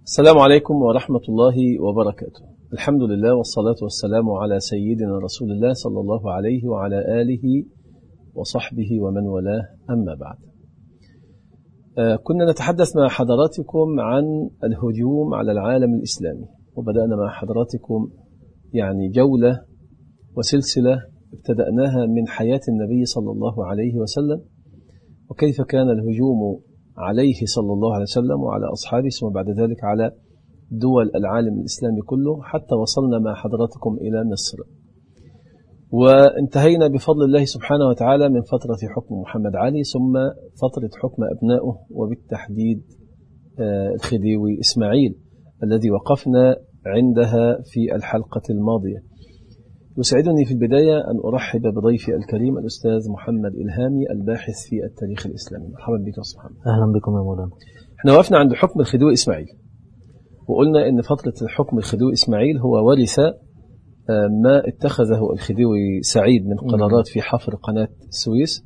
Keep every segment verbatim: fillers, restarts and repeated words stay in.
السلام عليكم ورحمة الله وبركاته. الحمد لله والصلاة والسلام على سيدنا رسول الله صلى الله عليه وعلى آله وصحبه ومن والاه، أما بعد. آه كنا نتحدث مع حضراتكم عن الهجوم على العالم الإسلامي، وبدأنا مع حضراتكم يعني جولة وسلسلة ابتدأناها من حياة النبي صلى الله عليه وسلم، وكيف كان الهجوم عليه صلى الله عليه وسلم وعلى أصحابه، ثم بعد ذلك على دول العالم الإسلامي كله، حتى وصلنا مع حضراتكم إلى مصر، وانتهينا بفضل الله سبحانه وتعالى من فترة حكم محمد علي، ثم فترة حكم أبنائه، وبالتحديد الخديوي إسماعيل الذي وقفنا عندها في الحلقة الماضية. يسعدني في البداية أن أرحب بضيفي الكريم الأستاذ محمد إلهامي، الباحث في التاريخ الإسلامي. مرحبا بك يا أستاذ محمد. أهلا بكم يا مولانا. احنا وقفنا عند حكم الخديوي إسماعيل، وقلنا أن فترة الحكم الخديوي إسماعيل هو ورث ما اتخذه الخديوي سعيد من قرارات في حفر قناة السويس،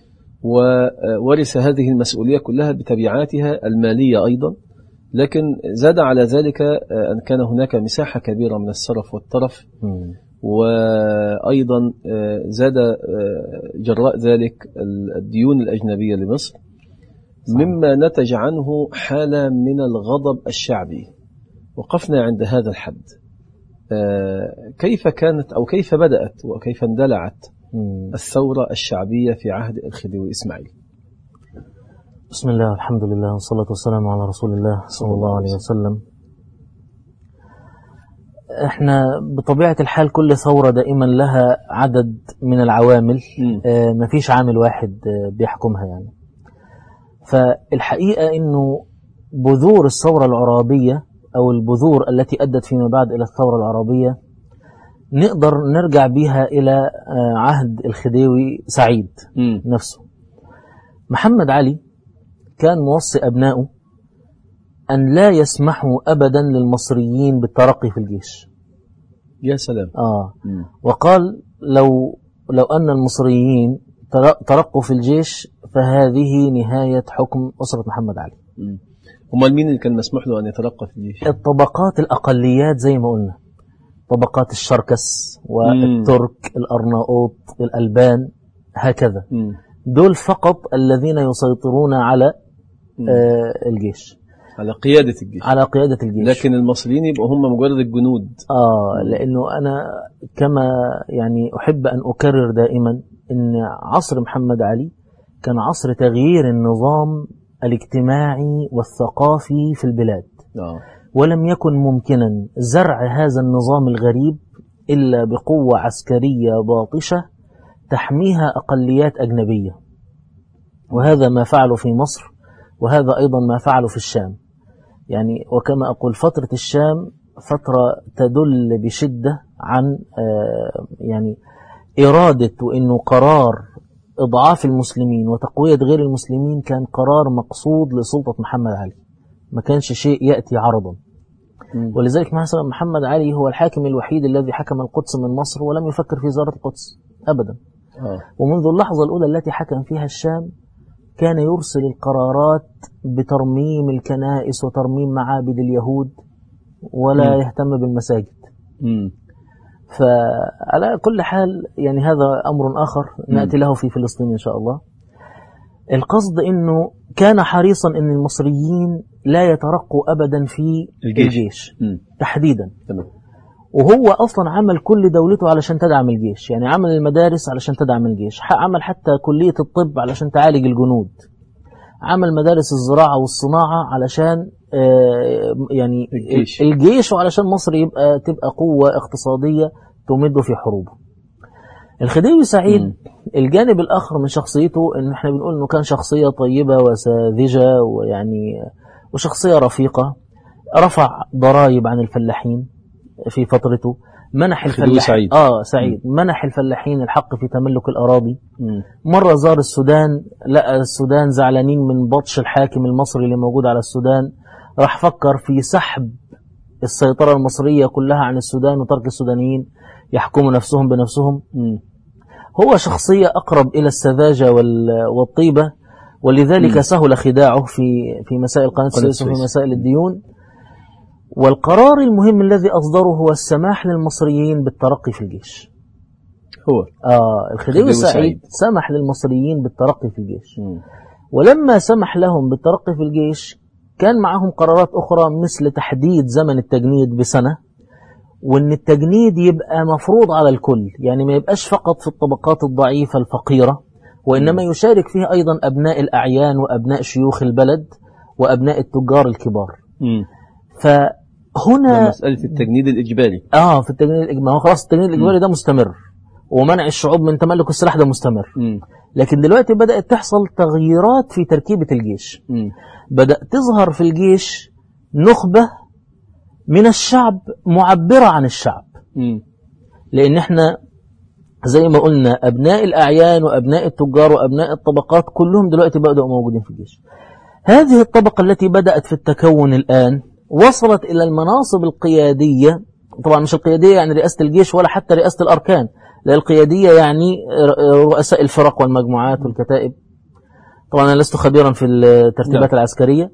وورث هذه المسؤولية كلها بتبعاتها المالية أيضا، لكن زاد على ذلك أن كان هناك مساحة كبيرة من السرف والترف، م. وأيضا زاد جراء ذلك الديون الأجنبية لمصر، مما نتج عنه حالة من الغضب الشعبي. وقفنا عند هذا الحد. كيف كانت أو كيف بدأت وكيف اندلعت الثورة الشعبية في عهد الخديوي إسماعيل؟ بسم الله والحمد لله والصلاة والسلام على رسول الله صلى الله عليه وسلم. احنا بطبيعة الحال كل ثورة دائما لها عدد من العوامل، اه مفيش عامل واحد اه بيحكمها يعني. فالحقيقة انه بذور الثورة العرابية او البذور التي ادت فيما بعد الى الثورة العرابية نقدر نرجع بها الى اه عهد الخديوي سعيد م. نفسه. محمد علي كان موصي ابنائه أن لا يسمحوا أبدا للمصريين بالترقي في الجيش. يا سلام. آه. م. وقال لو لو أن المصريين ترقوا في الجيش فهذه نهاية حكم أسرة محمد علي. وما مين اللي كان مسموح له أن يترقى في الجيش؟ الطبقات الأقليات زي ما قلنا، طبقات الشركس والترك م. الأرناؤوط الألبان هكذا، م. دول فقط الذين يسيطرون على آه الجيش، على قيادة الجيش على قيادة الجيش لكن المصريين يبقوا هم مجرد الجنود. آه لأنه أنا كما يعني أحب أن أكرر دائما أن عصر محمد علي كان عصر تغيير النظام الاجتماعي والثقافي في البلاد، آه. ولم يكن ممكنا زرع هذا النظام الغريب إلا بقوة عسكرية باطشة تحميها أقليات أجنبية، وهذا ما فعله في مصر، وهذا أيضا ما فعله في الشام. يعني وكما أقول فترة الشام فترة تدل بشدة عن يعني إرادة وإنه قرار إضعاف المسلمين وتقوية غير المسلمين كان قرار مقصود لسلطة محمد علي، ما كانش شيء يأتي عرضا. م. ولذلك مثلا محمد علي هو الحاكم الوحيد الذي حكم القدس من مصر ولم يفكر في زيارة القدس أبدا. آه. ومنذ اللحظة الأولى التي حكم فيها الشام كان يرسل القرارات بترميم الكنائس وترميم معابد اليهود ولا م. يهتم بالمساجد. م. فعلى كل حال يعني هذا أمر آخر نأتي له في فلسطين إن شاء الله. القصد أنه كان حريصا أن المصريين لا يترقوا أبدا في الجيش, الجيش. تحديدا. تمام. وهو أصلا عمل كل دولته علشان تدعم الجيش، يعني عمل المدارس علشان تدعم الجيش، عمل حتى كلية الطب علشان تعالج الجنود، عمل مدارس الزراعة والصناعة علشان يعني الجيش, الجيش وعلشان مصر يبقى تبقى قوة اقتصادية تمد في حروبه. الخديوي سعيد م. الجانب الآخر من شخصيته إن احنا بنقول إنه كان شخصية طيبة وساذجة ويعني وشخصية رفيقة، رفع ضرائب عن الفلاحين في فترته، منح الفلاحين سعيد. اه سعيد م. منح الفلاحين الحق في تملك الأراضي. م. مرة زار السودان، لقى السودان زعلانين من بطش الحاكم المصري اللي موجود على السودان، راح فكر في سحب السيطرة المصرية كلها عن السودان وترك السودانيين يحكموا نفسهم بنفسهم. م. هو شخصية أقرب إلى السذاجة والطيبة، ولذلك م. سهل خداعه في في مسائل قناة السويس وفي مسائل الديون. والقرار المهم الذي أصدره هو السماح للمصريين بالترقي في الجيش. هو آه الخديوي سعيد سمح للمصريين بالترقي في الجيش. م. ولما سمح لهم بالترقي في الجيش كان معهم قرارات أخرى مثل تحديد زمن التجنيد بسنة، وأن التجنيد يبقى مفروض على الكل، يعني ما يبقاش فقط في الطبقات الضعيفة الفقيرة، وإنما يشارك فيه أيضا أبناء الأعيان وأبناء شيوخ البلد وأبناء التجار الكبار. م. فهنا مسألة التجنيد الإجباري. آه في التجنيد الإجباري، هو خلاص التجنيد الإجباري ده مستمر، ومنع الشعوب من تملك السلاح ده مستمر. م. لكن دلوقتي بدأت تحصل تغييرات في تركيبة الجيش. م. بدأ تظهر في الجيش نخبة من الشعب معبرة عن الشعب. م. لأن احنا زي ما قلنا أبناء الأعيان وأبناء التجار وأبناء الطبقات كلهم دلوقتي بدأوا موجودين في الجيش. هذه الطبقة التي بدأت في التكون الآن وصلت إلى المناصب القيادية، طبعا مش القيادية يعني رئاسة الجيش ولا حتى رئاسة الأركان، لا القيادية يعني رؤساء الفرق والمجموعات والكتائب. طبعا أنا لست خبيرا في الترتيبات لا. العسكرية.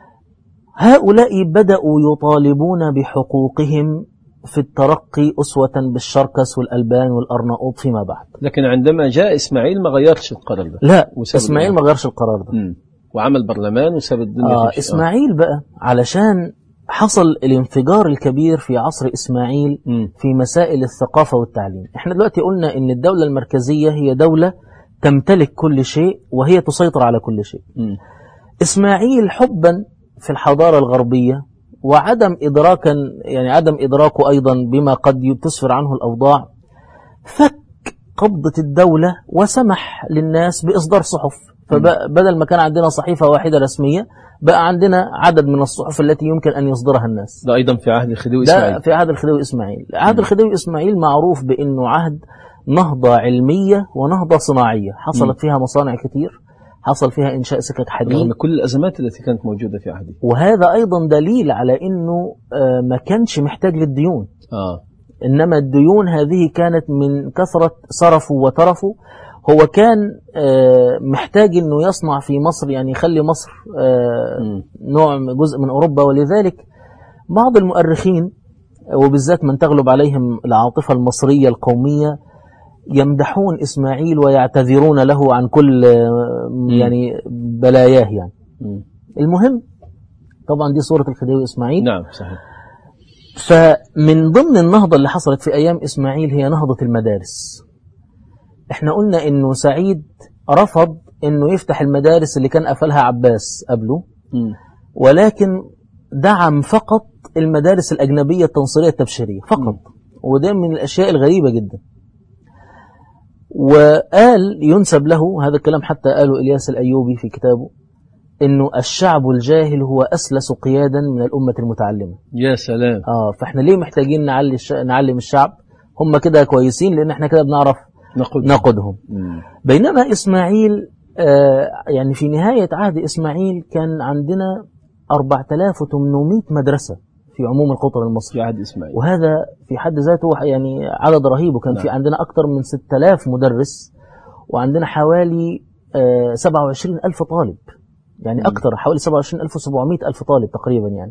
هؤلاء بدأوا يطالبون بحقوقهم في الترقي أسوة بالشركس والألبان والأرناؤوط فيما بعد. لكن عندما جاء إسماعيل ما غيرش القرار ده. لا إسماعيل ما غيرش القرار ده. م. وعمل برلمان وساب الدنيا. آه إسماعيل بقى علشان حصل الانفجار الكبير في عصر إسماعيل م. في مسائل الثقافة والتعليم. احنا دلوقتي قلنا إن الدولة المركزية هي دولة تمتلك كل شيء وهي تسيطر على كل شيء. م. إسماعيل حبا في الحضارة الغربية وعدم إدراكا يعني عدم إدراكه أيضا بما قد تسفر عنه الأوضاع، فك قبضة الدولة وسمح للناس بإصدار صحف. فبدل ما كان عندنا صحيفة واحدة رسمية بقى عندنا عدد من الصحف التي يمكن أن يصدرها الناس. ده أيضا في عهد الخديوي إسماعيل. ده في عهد الخديوي إسماعيل. عهد الخديوي إسماعيل معروف بأنه عهد نهضة علمية ونهضة صناعية، حصلت فيها مصانع كتير، حصل فيها إنشاء سكك حديد رغم كل الأزمات التي كانت موجودة في عهده. وهذا أيضا دليل على أنه ما كانش محتاج للديون. آه. إنما الديون هذه كانت من كثرة صرفه وترفه. هو كان محتاج أنه يصنع في مصر، يعني يخلي مصر نوع جزء من أوروبا. ولذلك بعض المؤرخين وبالذات من تغلب عليهم العاطفة المصرية القومية يمدحون إسماعيل ويعتذرون له عن كل يعني بلاياه يعني. م. المهم طبعا دي صورة الخديوي إسماعيل. نعم صحيح. فمن ضمن النهضة اللي حصلت في أيام إسماعيل هي نهضة المدارس. احنا قلنا إنه سعيد رفض إنه يفتح المدارس اللي كان قفلها عباس قبله، م. ولكن دعم فقط المدارس الأجنبية التنصيرية التبشيرية فقط. م. وده من الأشياء الغريبة جدا. وقال ينسب له هذا الكلام حتى قاله إلياس الأيوبي في كتابه إنه الشعب الجاهل هو أسلس قيادا من الأمة المتعلمة. يا سلام. آه فإحنا ليه محتاجين نعلي الش... نعلم الشعب؟ هم كده كويسين لأن إحنا كده بنعرف نقودهم, نقودهم. بينما إسماعيل آه يعني في نهاية عهد إسماعيل كان عندنا أربعة آلاف وثمانمائة مدرسة في عموم القطر المصري في عهد إسماعيل، وهذا في حد ذاته يعني عدد رهيب. وكان نعم. في عندنا أكثر من ستة آلاف مدرس، وعندنا حوالي آه سبعة وعشرين ألف طالب، يعني م. أكثر حوالي سبعة وعشرين ألف وسبعمائة ألف طالب تقريبا يعني.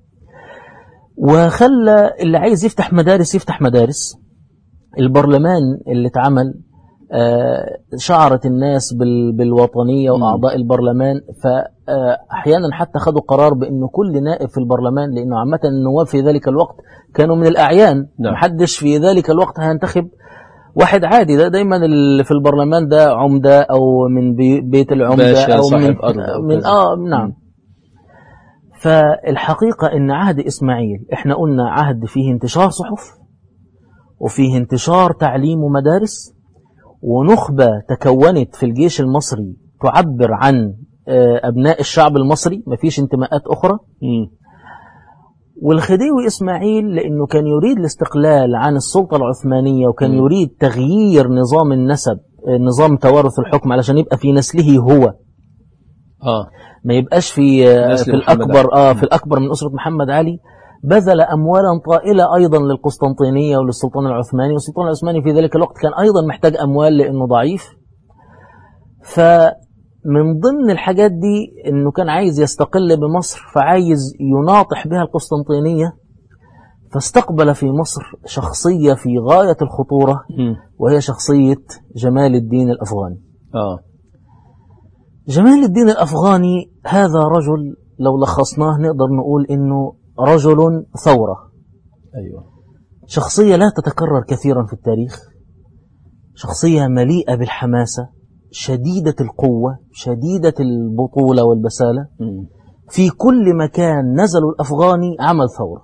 وخلى اللي عايز يفتح مدارس يفتح مدارس. البرلمان اللي اتعمل شعرت الناس بالوطنية وأعضاء البرلمان، فأحيانا حتى خدوا قرار بأنه كل نائب في البرلمان، لأنه عامة النواب في ذلك الوقت كانوا من الأعيان، نعم. محدش في ذلك الوقت هينتخب واحد عادي، ده دايما اللي في البرلمان ده عمدة أو من بيت العمدة أو من, من آه نعم. فالحقيقة أن عهد إسماعيل احنا قلنا عهد فيه انتشار صحف وفيه انتشار تعليم ومدارس، ونخبة تكونت في الجيش المصري تعبر عن أبناء الشعب المصري، مفيش انتماءات أخرى. م. والخديوي إسماعيل لأنه كان يريد الاستقلال عن السلطة العثمانية، وكان م. يريد تغيير نظام النسب، نظام توارث الحكم، علشان يبقى في نسله هو آه. ما يبقاش في في الأكبر آه في الأكبر من أسرة محمد علي. بذل أموالا طائلة أيضا للقسطنطينية وللسلطان العثماني، والسلطان العثماني في ذلك الوقت كان أيضا محتاج أموال لأنه ضعيف. فمن ضمن الحاجات دي أنه كان عايز يستقل بمصر، فعايز يناطح بها القسطنطينية فاستقبل في مصر شخصية في غاية الخطورة، وهي شخصية جمال الدين الأفغاني. آه. جمال الدين الأفغاني هذا رجل لو لخصناه نقدر نقول إنه رجل ثورة. أيوة. شخصية لا تتكرر كثيرا في التاريخ، شخصية مليئة بالحماسة، شديدة القوة، شديدة البطولة والبسالة. م. في كل مكان نزلوا الأفغاني عمل ثورة.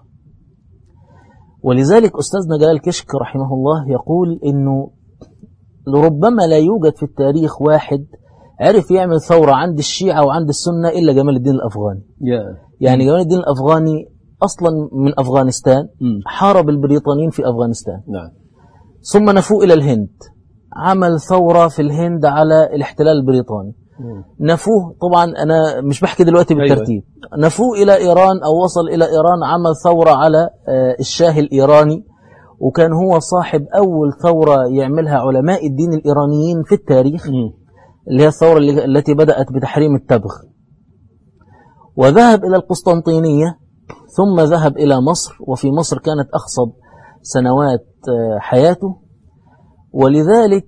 ولذلك أستاذنا جلال كشك رحمه الله يقول إنه لربما لا يوجد في التاريخ واحد عرف يعمل ثورة عند الشيعة وعند السنة إلا جمال الدين الأفغاني. yeah. يعني جمال الدين الأفغاني أصلا من أفغانستان، م. حارب البريطانيين في أفغانستان. نعم. ثم نفوه إلى الهند، عمل ثورة في الهند على الاحتلال البريطاني. م. نفوه، طبعا أنا مش بحكي دلوقتي بالترتيب. أيوة. نفوه إلى إيران أو وصل إلى إيران، عمل ثورة على الشاه الإيراني، وكان هو صاحب أول ثورة يعملها علماء الدين الإيرانيين في التاريخ، م. اللي هي الثورة التي بدأت بتحريم التبغ. وذهب إلى القسطنطينية، ثم ذهب إلى مصر، وفي مصر كانت أخصب سنوات حياته، ولذلك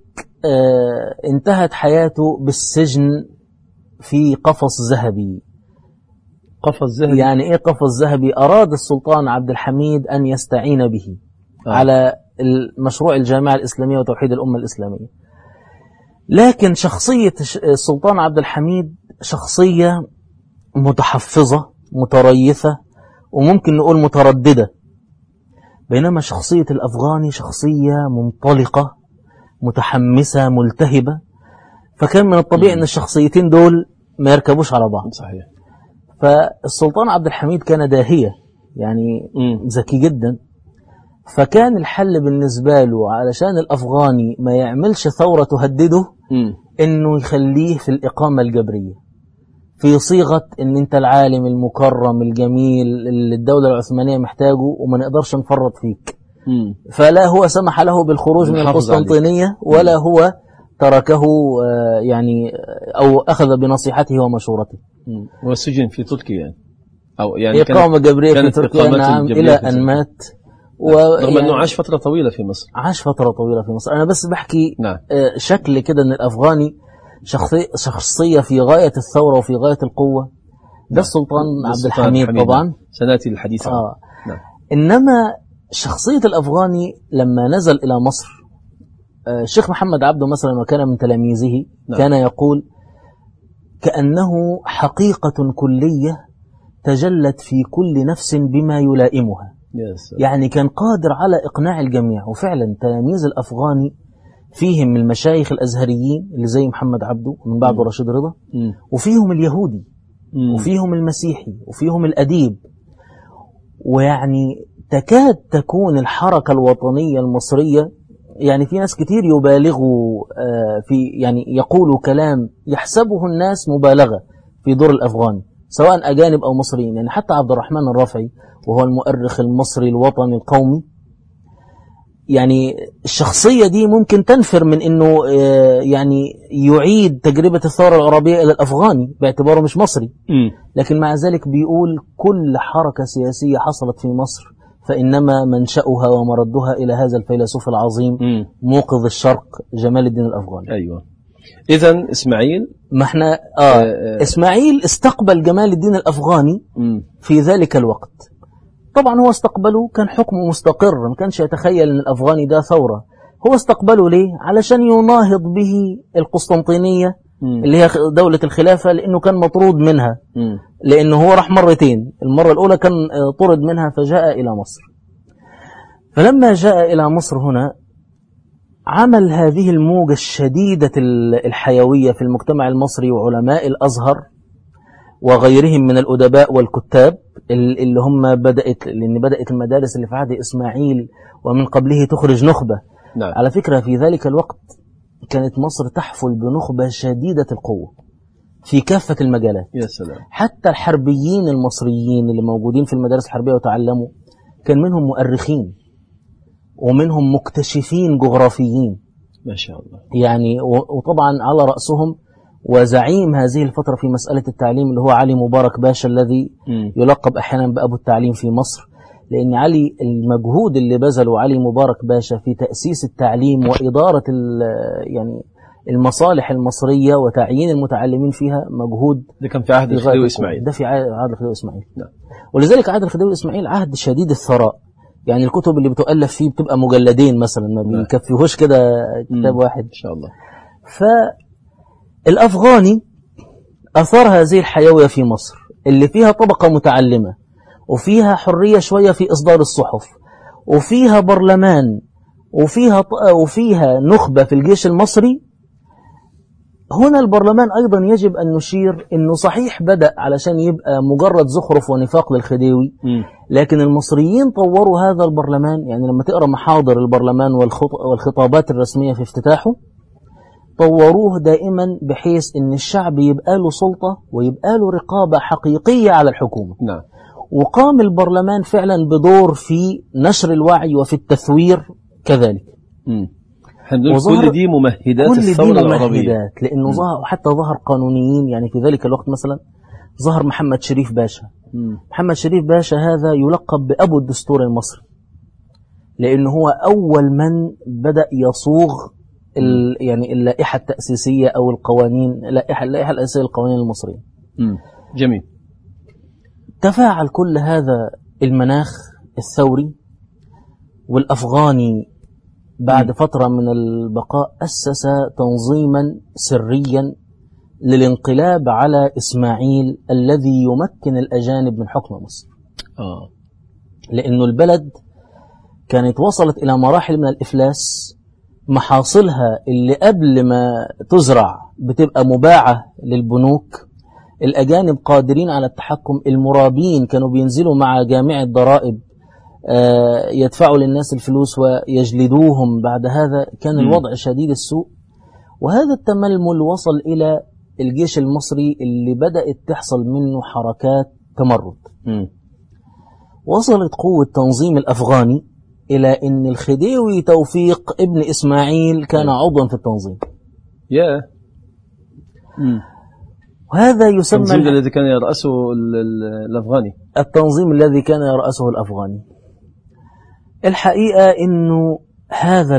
انتهت حياته بالسجن في قفص ذهبي. قفص ذهبي يعني إيه قفص ذهبي؟ أراد السلطان عبد الحميد أن يستعين به آه. على المشروع الجامعة الإسلامية وتوحيد الأمة الإسلامية، لكن شخصية السلطان عبد الحميد شخصية متحفظة متريثة وممكن نقول مترددة، بينما شخصية الأفغاني شخصية منطلقة متحمسة ملتهبة. فكان من الطبيعي أن الشخصيتين دول ما يركبوش على بعض. صحيح. فالسلطان عبد الحميد كان داهية، يعني ذكي جدا، فكان الحل بالنسبة له علشان الأفغاني ما يعملش ثورة تهدده م. إنه يخليه في الإقامة الجبرية، في صيغة إن أنت العالم المكرم الجميل اللي الدولة العثمانية محتاجه وما نقدرش نفرط فيك. م. فلا هو سمح له بالخروج من القسطنطينية ولا هو تركه يعني أو أخذ بنصيحته ومشورته. والسجن في تركيا يعني. أو يعني إقامة جبرية في تركيا، نعم، إلى أن مات. رغم أنه عاش فترة طويلة في مصر. عاش فترة طويلة في مصر. أنا بس بحكي نعم. شكل كده أن الأفغاني شخصية, شخصية في غاية الثورة وفي غاية القوة. ده السلطان عبد الحميد طبعا سنأتي الحديث عنه. آه. نعم. إنما شخصية الأفغاني لما نزل إلى مصر، الشيخ محمد عبده مثلا وكان من تلاميذه نعم. كان يقول كأنه حقيقة كلية تجلت في كل نفس بما يلائمها. yes. يعني كان قادر على إقناع الجميع. وفعلا تلاميذ الأفغاني فيهم من المشايخ الأزهريين اللي زي محمد عبده من بعده م. رشيد رضا م. وفيهم اليهودي م. وفيهم المسيحي وفيهم الأديب. ويعني تكاد تكون الحركة الوطنية المصرية، يعني في ناس كتير يبالغوا في يعني يقولوا كلام يحسبه الناس مبالغة في دور الأفغاني سواء أجانب أو مصريين. يعني حتى عبد الرحمن الرافعي وهو المؤرخ المصري الوطني القومي، يعني الشخصية دي ممكن تنفر من أنه يعني يعيد تجربة الثورة العربية إلى الأفغاني باعتباره مش مصري، لكن مع ذلك بيقول كل حركة سياسية حصلت في مصر فإنما منشأها ومردها إلى هذا الفيلسوف العظيم م. موقظ الشرق جمال الدين الأفغاني. أيوة. إذن إسماعيل ما احنا آه, آه إسماعيل استقبل جمال الدين الأفغاني م. في ذلك الوقت. طبعا هو استقبله كان حكمه مستقر، ما كانش يتخيل أن الأفغاني ده ثورة. هو استقبله ليه؟ علشان يناهض به القسطنطينية م. اللي هي دولة الخلافة، لأنه كان مطرود منها م. لأنه هو راح مرتين. المرة الأولى كان طرد منها فجاء إلى مصر. فلما جاء إلى مصر هنا عمل هذه الموجة الشديدة الحيوية في المجتمع المصري وعلماء الأزهر وغيرهم من الأدباء والكتاب اللي هم بدأت لأن بدأت المدارس اللي في عهد إسماعيل ومن قبله تخرج نخبة. نعم. على فكرة في ذلك الوقت كانت مصر تحفل بنخبة شديدة القوة في كافة المجالات. يا سلام. حتى الحربيين المصريين اللي موجودين في المدارس الحربية وتعلموا كان منهم مؤرخين ومنهم مكتشفين جغرافيين ما شاء الله. يعني وطبعا على رأسهم وزعيم هذه الفترة في مسألة التعليم اللي هو علي مبارك باشا الذي م. يلقب أحيانا بأبو التعليم في مصر. لأن علي المجهود اللي بذله علي مبارك باشا في تأسيس التعليم وإدارة يعني المصالح المصرية وتعيين المتعلمين فيها مجهود. ده كان في عهد الخديوي إسماعيل. ده في عهد الخديوي إسماعيل. نعم. ولذلك عهد الخديوي إسماعيل عهد شديد الثراء، يعني الكتب اللي بتؤلف فيه بتبقى مجلدين مثلا، ما بيكفيهوش كده كتاب واحد إن شاء الله. فالأفغاني أثار هذه الحيوية في مصر اللي فيها طبقة متعلمة وفيها حرية شوية في إصدار الصحف وفيها برلمان وفيها وفيها نخبة في الجيش المصري. هنا البرلمان أيضا يجب أن نشير أنه صحيح بدأ علشان يبقى مجرد زخرف ونفاق للخديوي، لكن المصريين طوروا هذا البرلمان. يعني لما تقرأ محاضر البرلمان والخطابات الرسمية في افتتاحه طوروه دائما بحيث أن الشعب يبقى له سلطة ويبقى له رقابة حقيقية على الحكومة. نعم. وقام البرلمان فعلا بدور في نشر الوعي وفي التثوير كذلك. م. كل دي ممهدات كل الثورة دي العربية، ممهدات لأنه ظهر حتى ظهر قانونيين. يعني في ذلك الوقت مثلا ظهر محمد شريف باشا. م. محمد شريف باشا هذا يلقب بأبو الدستور المصري، لأنه هو أول من بدأ يصوغ ال يعني اللائحة التأسيسية أو القوانين اللائحة اللائحة الأساسية للقوانين المصرية. م. جميل. تفاعل كل هذا المناخ الثوري، والأفغاني بعد فترة من البقاء أسس تنظيما سريا للانقلاب على إسماعيل الذي يمكن الأجانب من حكم مصر. آه. لأنه البلد كانت وصلت إلى مراحل من الإفلاس، محاصلها اللي قبل ما تزرع بتبقى مباعة للبنوك، الأجانب قادرين على التحكم، المرابين كانوا بينزلوا مع جامع الضرائب يدفعوا للناس الفلوس ويجلدوهم. بعد هذا كان الوضع شديد السوء، وهذا التململ وصل إلى الجيش المصري اللي بدأت تحصل منه حركات تمرد. م. وصلت قوة تنظيم الأفغاني إلى أن الخديوي توفيق ابن إسماعيل كان عضوا في التنظيم. يا وهذا يسمى التنظيم الذي كان يرأسه الأفغاني. التنظيم الذي كان يرأسه الأفغاني. الحقيقة أنه هذا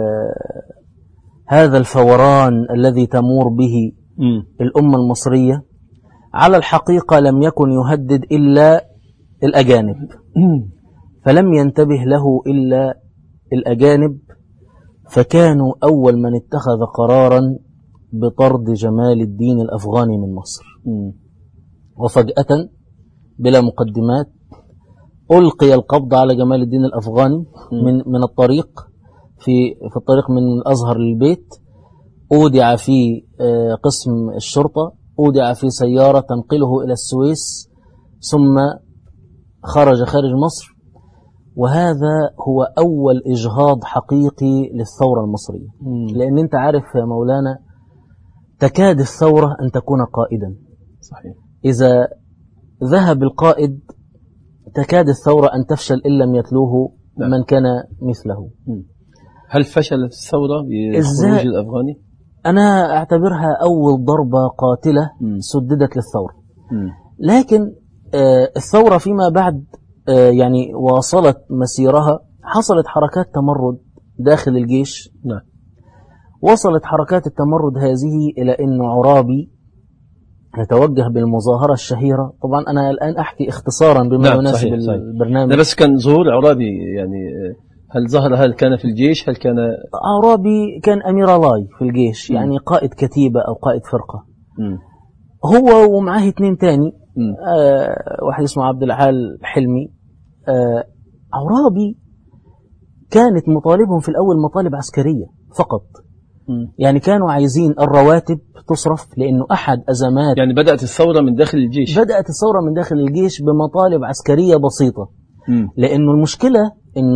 هذا الفوران الذي تمور به م. الأمة المصرية على الحقيقة لم يكن يهدد إلا الأجانب، فلم ينتبه له إلا الأجانب، فكانوا أول من اتخذ قرارا بطرد جمال الدين الأفغاني من مصر. م. وفجأة بلا مقدمات ألقي القبض على جمال الدين الأفغاني من من الطريق في في الطريق من الأزهر للبيت، أودع في قسم الشرطة، أودع في سيارة تنقله إلى السويس، ثم خرج خارج مصر. وهذا هو أول إجهاض حقيقي للثورة المصرية. مم. لأن أنت عارف يا مولانا تكاد الثورة أن تكون قائدا. صحيح. إذا ذهب القائد تكاد الثورة أن تفشل إن لم يتلوه لا. من كان مثله. مم. هل فشلت الثورة بخروج الأفغاني؟ أنا أعتبرها أول ضربة قاتلة مم. سددت للثورة. مم. لكن آه الثورة فيما بعد آه يعني واصلت مسيرها، حصلت حركات تمرد داخل الجيش. نعم. وصلت حركات التمرد هذه إلى أن عرابي يتوجه بالمظاهرة الشهيرة. طبعا أنا الآن أحكي اختصارا بما نعم يناسب صحيح البرنامج. صحيح. بس كان ظهور عرابي يعني هل ظهر هل كان في الجيش هل كان عرابي كان أمير الله في الجيش. م. يعني قائد كتيبة أو قائد فرقة. م. هو ومعاه اتنين تاني آه واحد اسمه عبد العال حلمي. آه عرابي كانت مطالبهم في الأول مطالب عسكرية فقط. م. يعني كانوا عايزين الرواتب تصرف، لأنه أحد أزمات يعني بدأت الثورة من داخل الجيش. بدأت الثورة من داخل الجيش بمطالب عسكرية بسيطة. م. لأنه المشكلة أنه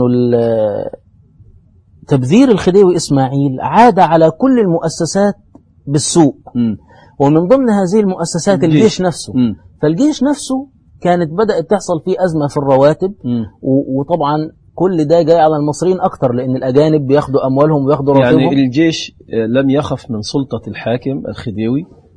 تبذير الخديوي إسماعيل عاد على كل المؤسسات بالسوء. م. ومن ضمن هذه المؤسسات الجيش, الجيش نفسه. م. فالجيش نفسه كانت بدأت تحصل فيه أزمة في الرواتب. م. وطبعا كل ده جاي على المصريين أكتر، لأن الأجانب بياخدوا أموالهم وياخدوا راتبهم. يعني الجيش لم يخف من سلطة الحاكم الخديوي،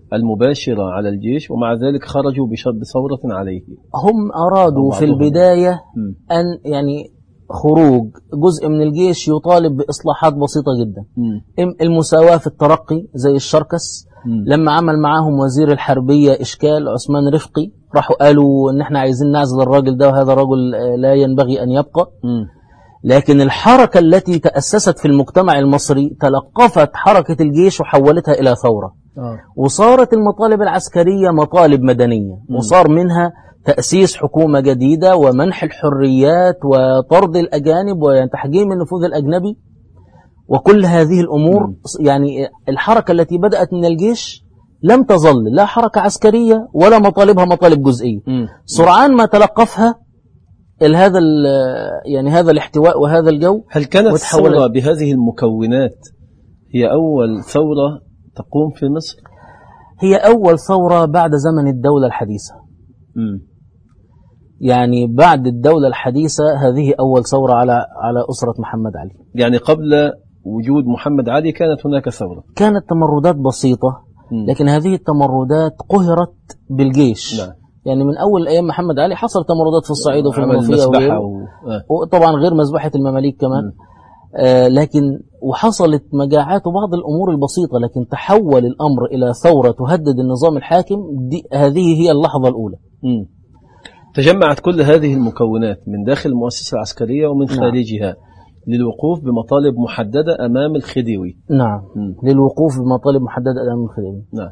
المباشرة على الجيش، ومع ذلك خرجوا بثورة عليه. هم أرادوا في البداية م. أن يعني خروج جزء من الجيش يطالب بإصلاحات بسيطة جدا، م. المساواة في الترقي زي الشركس. م. لما عمل معاهم وزير الحربية إشكال عثمان رفقي، راحوا قالوا إن احنا عايزين نعزل الراجل ده، وهذا الرجل لا ينبغي أن يبقى. م. لكن الحركة التي تأسست في المجتمع المصري تلقفت حركة الجيش وحولتها إلى ثورة. آه. وصارت المطالب العسكرية مطالب مدنية، م. وصار منها تأسيس حكومة جديدة ومنح الحريات وطرد الأجانب وتحجيم النفوذ الأجنبي وكل هذه الأمور. م. يعني الحركة التي بدأت من الجيش لم تظل لا حركة عسكرية ولا مطالبها مطالب جزئية. م. سرعان ما تلقفها هذا يعني هذا الاحتواء وهذا الجو. هل كانت الثورة بهذه المكونات هي أول ثورة تقوم في مصر؟ هي أول ثورة بعد زمن الدولة الحديثة. م. يعني بعد الدولة الحديثة هذه أول ثورة على على أسرة محمد علي. يعني قبل وجود محمد علي كانت هناك ثورة؟ كانت تمردات بسيطة، م. لكن هذه التمردات قهرت بالجيش. نعم. يعني من أول أيام محمد علي حصل تمردات في الصعيد وفي المنوفية وغيره، و... آه. وطبعا غير مذبحة المماليك كمان. آه لكن وحصلت مجاعات وبعض الأمور البسيطة، لكن تحول الأمر إلى ثورة تهدد النظام الحاكم. دي هذه هي اللحظة الأولى. م. تجمعت كل هذه المكونات من داخل المؤسسة العسكرية ومن خارجها. نعم. للوقوف بمطالب محددة أمام الخديوي. نعم. م. للوقوف بمطالب محددة أمام الخديوي. نعم.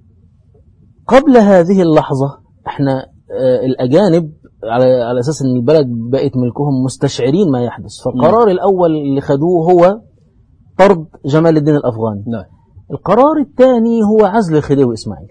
قبل هذه اللحظة احنا اه الأجانب على على أساس أن البلد بقت ملكهم مستشعرين ما يحدث، فالقرار م. الأول اللي خدوه هو طرد جمال الدين الأفغاني. نعم. القرار الثاني هو عزل الخديوي إسماعيل.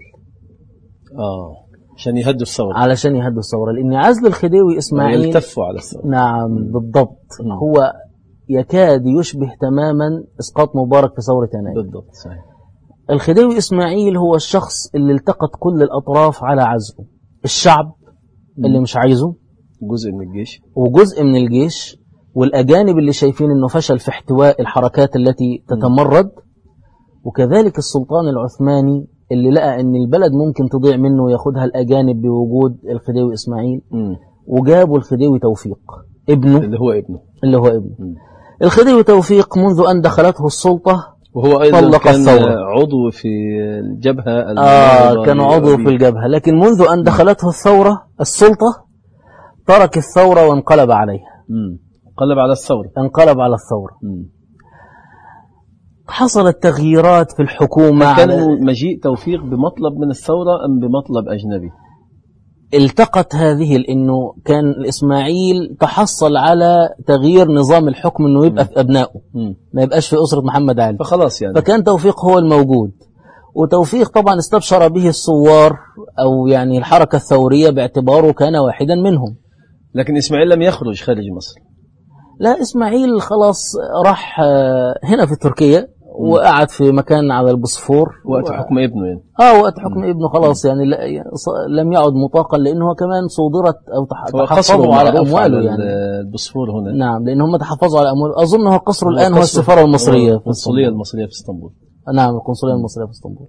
آه عشان يهدوا الثورة. علشان يهدوا الثورة، لأن عزل الخديوي إسماعيل يلتفوا على الثورة. نعم م. بالضبط. م. هو يكاد يشبه تماما إسقاط مبارك في ثورة يناير. بالضبط صحيح. الخديوي إسماعيل هو الشخص اللي التقط كل الأطراف على عزله، الشعب م. اللي مش عايزه، جزء من الجيش وجزء من الجيش، والأجانب اللي شايفين أنه فشل في احتواء الحركات التي تتمرد، م. وكذلك السلطان العثماني اللي لقى أن البلد ممكن تضيع منه وياخدها الأجانب بوجود الخديوي إسماعيل، م. وجابوا الخديوي توفيق ابنه اللي هو ابنه اللي هو ابنه م. الخديوي توفيق منذ أن دخلته السلطة وهو أيضا كان الثورة. عضو في الجبهة. آه كان عضو في الجبهة، لكن منذ أن دخلته الثورة السلطة ترك الثورة وانقلب عليها. م. انقلب على الثورة انقلب على الثورة. م. حصلت تغييرات في الحكومة. كان على... مجيء توفيق بمطلب من الثورة أم بمطلب أجنبي؟ التقت هذه لأنه كان الإسماعيل تحصل على تغيير نظام الحكم أنه يبقى م. في أبنائه، م. ما يبقاش في أسرة محمد علي، فخلاص يعني فكان توفيق هو الموجود. وتوفيق طبعا استبشر به الثوار أو يعني الحركة الثورية باعتباره كان واحدا منهم. لكن إسماعيل لم يخرج خارج مصر. لا، إسماعيل خلاص راح هنا في تركيا وقعد في مكان على البوسفور وقت و... حكم ابنه يعني. اه وقت حكم م. ابنه خلاص يعني لم يعد مطاقا، لانه كمان صودرت او تحفظوا على امواله على يعني البوسفور هنا. نعم، لان هم تحفظوا على امواله. اظن هو قصره الان هو السفاره المصريه، القنصليه المصريه في اسطنبول. نعم القنصليه المصريه في اسطنبول.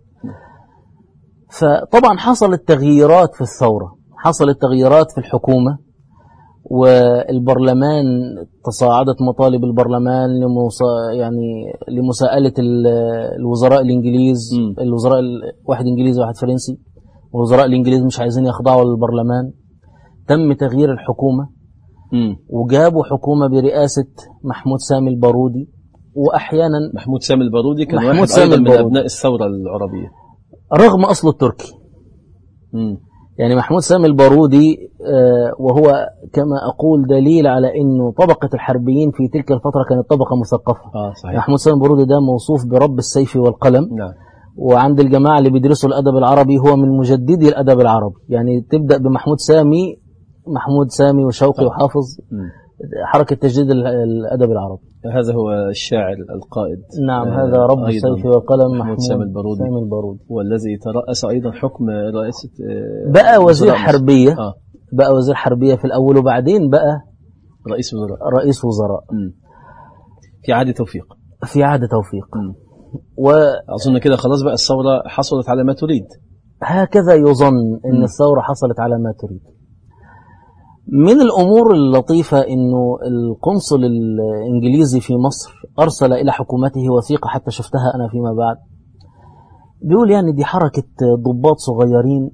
فطبعا حصلت تغييرات في الثوره، حصلت تغييرات في الحكومه، والبرلمان تصاعدت مطالب البرلمان لمسا يعني لمساءلة الوزراء الإنجليز، م. الوزراء واحد إنجليزي واحد فرنسي، والوزراء الإنجليز مش عايزين يخضعوا للبرلمان. تم تغيير الحكومة، م. وجابوا حكومة برئاسة محمود سامي البارودي. وأحيانا محمود سامي البارودي كان واحد أيضا من أبناء الثورة العربية رغم أصله التركي. م. يعني محمود سامي البارودي وهو كما أقول دليل على أنه طبقة الحربيين في تلك الفترة كانت طبقة مثقفة. آه صحيح. محمود سامي البارودي ده موصوف برب السيف والقلم. نعم. وعند الجماعة اللي بيدرسوا الأدب العربي هو من مجددي الأدب العربي، يعني تبدأ بمحمود سامي محمود سامي وشوقي وحافظ، حركة تجديد الأدب العربي. هذا هو الشاعر القائد. نعم آه هذا رب السيف والقلم محمود سامي البارودي. سامي البارودي والذي ترأس أيضا حكم رئاسة آه بقى وزير حربية. آه. بقى وزير حربية في الأول، وبعدين بقى رئيس وزراء. رئيس وزراء م. في عهد توفيق. في عهد توفيق. م. أظن كده خلاص بقى الثورة حصلت على ما تريد. وهكذا يظن أن م. الثورة حصلت على ما تريد. من الأمور اللطيفة أنه القنصل الإنجليزي في مصر أرسل إلى حكومته وثيقة حتى شفتها أنا فيما بعد، بيقول يعني دي حركة ضباط صغيرين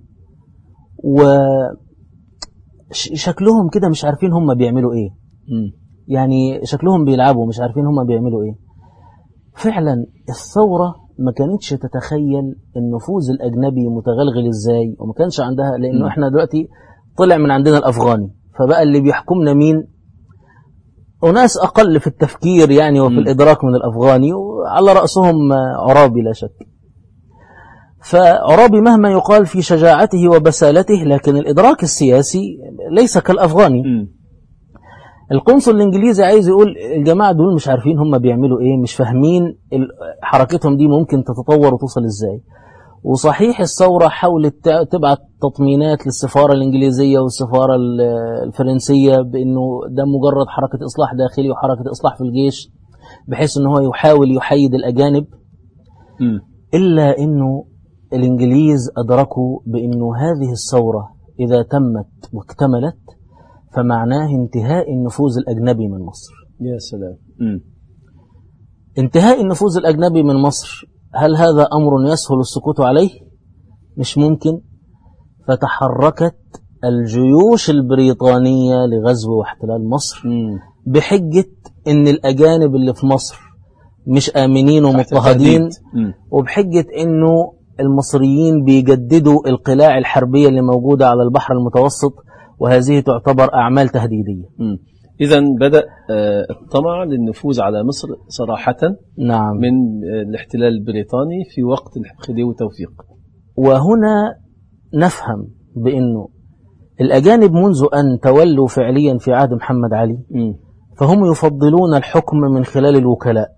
وشكلهم كده مش عارفين هم بيعملوا إيه. م. يعني شكلهم بيلعبوا مش عارفين هم بيعملوا إيه. فعلا الثورة ما كانتش تتخيل النفوذ الأجنبي متغلغل إزاي، وما كانش عندها، لأنه م. إحنا دلوقتي طلع من عندنا الأفغاني، فبقى اللي بيحكمنا مين؟ وناس أقل في التفكير يعني وفي م. الإدراك من الأفغاني، وعلى رأسهم عرابي لا شك. فعرابي مهما يقال في شجاعته وبسالته، لكن الإدراك السياسي ليس كالأفغاني. م. القنصل الإنجليزي عايز يقول الجماعة دول مش عارفين هم بيعملوا إيه، مش فاهمين حركتهم دي ممكن تتطور وتوصل إزاي. وصحيح الثورة حاولت تبعت تطمينات للسفارة الإنجليزية والسفارة الفرنسية بأنه ده مجرد حركة إصلاح داخلي وحركة إصلاح في الجيش، بحيث أنه يحاول يحيد الأجانب. م. إلا أنه الإنجليز أدركوا بأنه هذه الثورة إذا تمت واكتملت فمعناه انتهاء النفوذ الأجنبي من مصر. يا سلام. م. انتهاء النفوذ الأجنبي من مصر، هل هذا أمر يسهل السكوت عليه؟ مش ممكن. فتحركت الجيوش البريطانية لغزو واحتلال مصر م. بحجة إن الأجانب اللي في مصر مش آمنين ومضطهدين، وبحجة إنه المصريين بيجددوا القلاع الحربية اللي موجودة على البحر المتوسط، وهذه تعتبر أعمال تهديدية. إذا بدأ الطمع للنفوذ على مصر صراحة نعم. من الاحتلال البريطاني في وقت الخديوي توفيق. وهنا نفهم بأنه الأجانب منذ أن تولوا فعليا في عهد محمد علي م. فهم يفضلون الحكم من خلال الوكلاء،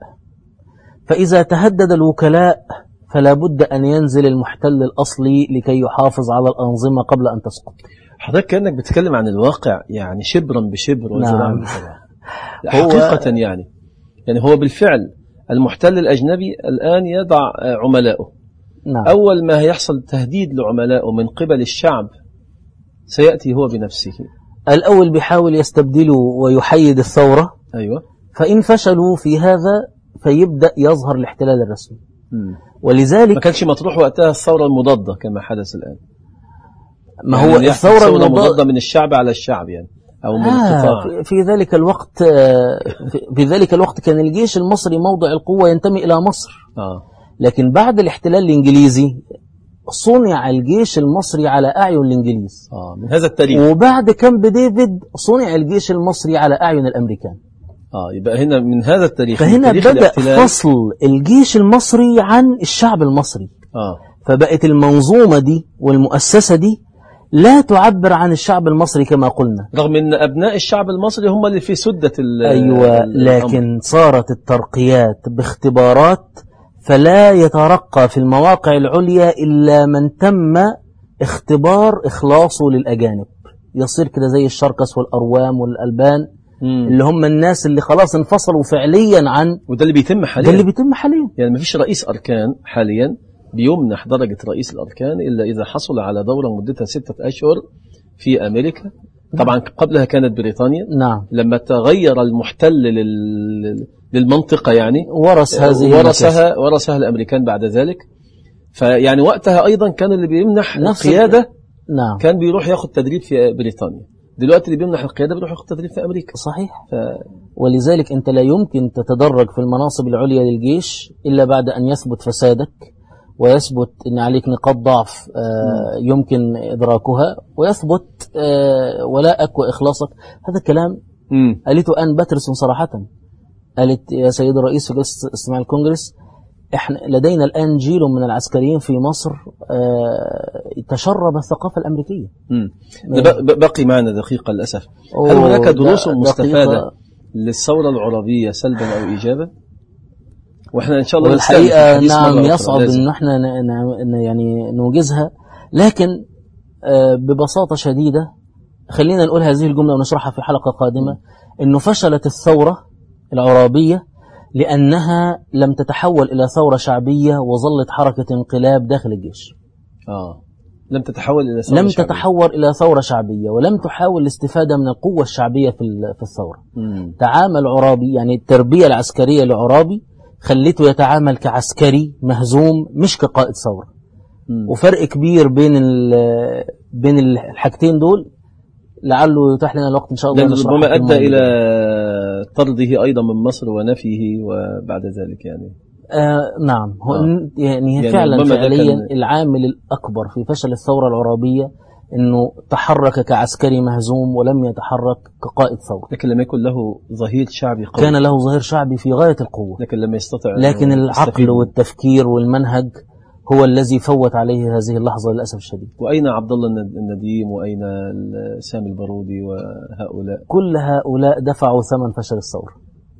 فإذا تهدد الوكلاء فلا بد أن ينزل المحتل الأصلي لكي يحافظ على الأنظمة قبل أن تسقط. حضرتك كأنك بتتكلم عن الواقع، يعني شبرا بشبر وزراعا نعم. بزراعا. حقيقة يعني يعني هو بالفعل المحتل الأجنبي الآن يضع عملائه. نعم. أول ما يحصل تهديد لعملائه من قبل الشعب سيأتي هو بنفسه. الأول بيحاول يستبدله ويحيد الثورة. أيوة. فإن فشلوا في هذا فيبدأ يظهر الاحتلال الرسمي. م. ولذلك ما كانش مطروح وقتها الثورة المضادة كما حدث الآن. ما يعني هو الثورة المضادة من الشعب على الشعب يعني أو من آه في, في ذلك الوقت في, في ذلك الوقت كان الجيش المصري موضع القوة ينتمي إلى مصر. آه. لكن بعد الاحتلال الإنجليزي صنع الجيش المصري على أعين الإنجليز. آه من هذا التاريخ. وبعد كامب ديفيد صنع الجيش المصري على أعين الأمريكان. آه يبقى هنا من هذا التاريخ. فهنا تاريخ بدأ الاحتلال. فصل الجيش المصري عن الشعب المصري. آه. فبقت المنظومة دي والمؤسسة دي لا تعبر عن الشعب المصري كما قلنا، رغم أن أبناء الشعب المصري هم اللي في سدة أيوة. لكن صارت الترقيات باختبارات، فلا يترقى في المواقع العليا إلا من تم اختبار إخلاصه للأجانب. يصير كده زي الشركس والأروام والألبان مم. اللي هم الناس اللي خلاص انفصلوا فعليا عن، وده اللي بيتم حاليا. ده اللي بيتم حاليا. يعني ما فيش رئيس أركان حاليا بيمنح درجة رئيس الأركان إلا إذا حصل على دورة مدتها ستة أشهر في أمريكا. طبعا قبلها كانت بريطانيا. نعم. لما تغير المحتل لل... للمنطقة يعني ورث هذه ورثها ورثها الأمريكان بعد ذلك. فيعني وقتها أيضا كان اللي بيمنح القيادة نعم. كان بيروح ياخد تدريب في بريطانيا. دلوقتي اللي بيمنح القيادة بيروح ياخد تدريب في أمريكا. صحيح. ف... ولذلك أنت لا يمكن تتدرج في المناصب العليا للجيش إلا بعد أن يثبت فسادك، ويثبت أن عليك نقاط ضعف آه يمكن إدراكها، ويثبت آه ولائك وإخلاصك. هذا كلام قالته آن باترسون صراحة. قالت يا سيد الرئيس في جلسة استماع الكونغرس، احنا لدينا الآن جيل من العسكريين في مصر آه تشرب الثقافة الأمريكية. بقي معنا دقيقة للأسف. هل هناك دروس مستفادة للثورة العربية سلبا أو إيجابا؟ واحنا ان شاء الله الحقيقه نعم يصعب ان احنا يعني نوجزها، لكن ببساطه شديده خلينا نقول هذه الجمله ونشرحها في حلقه قادمه، انه فشلت الثوره العرابيه لأنها لم تتحول إلى ثورة شعبية وظلت حركة انقلاب داخل الجيش. آه. لم تتحول إلى ثورة لم شعبية. تتحول إلى ثورة شعبية ولم تحاول الاستفادة من القوة الشعبية في في الثورة. مم. تعامل عرابي، يعني التربية العسكرية لعرابي خلته يتعامل كعسكري مهزوم مش كقائد ثورة. مم. وفرق كبير بين بين الحاجتين دول، لعله يتاح لنا الوقت إن شاء الله نشرح. ربما أدى إلى طرده أيضا من مصر ونفيه وبعد ذلك يعني. آه نعم. هو آه. يعني, يعني فعلا فعليا كان... العامل الأكبر في فشل الثورة العرابية أنه تحرك كعسكري مهزوم ولم يتحرك كقائد ثورة. لكن لم يكن له ظهير شعبي قوي. كان له ظهير شعبي في غاية القوة، لكن لم يستطع. لكن العقل والتفكير والمنهج هو الذي فوت عليه هذه اللحظة للأسف الشديد. وأين عبد الله النديم وأين سامي البارودي وهؤلاء؟ كل هؤلاء دفعوا ثمن فشل الثورة.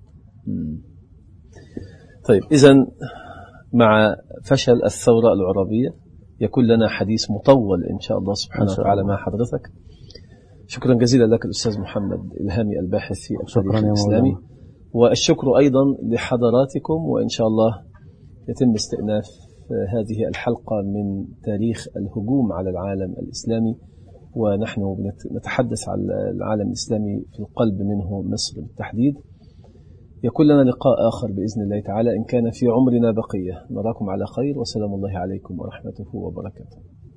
طيب، إذن مع فشل الثورة العرابية يكون لنا حديث مطول إن شاء الله سبحانه وتعالى مع حضرتك. شكرا جزيلا لك الأستاذ محمد إلهامي الباحث في التاريخ الإسلامي، والشكر أيضا لحضراتكم، وإن شاء الله يتم استئناف هذه الحلقة من تاريخ الهجوم على العالم الإسلامي، ونحن نتحدث عن العالم الإسلامي في القلب منه مصر بالتحديد. يكون لنا لقاء آخر بإذن الله تعالى إن كان في عمرنا بقية. نراكم على خير، وسلام الله عليكم ورحمته وبركاته.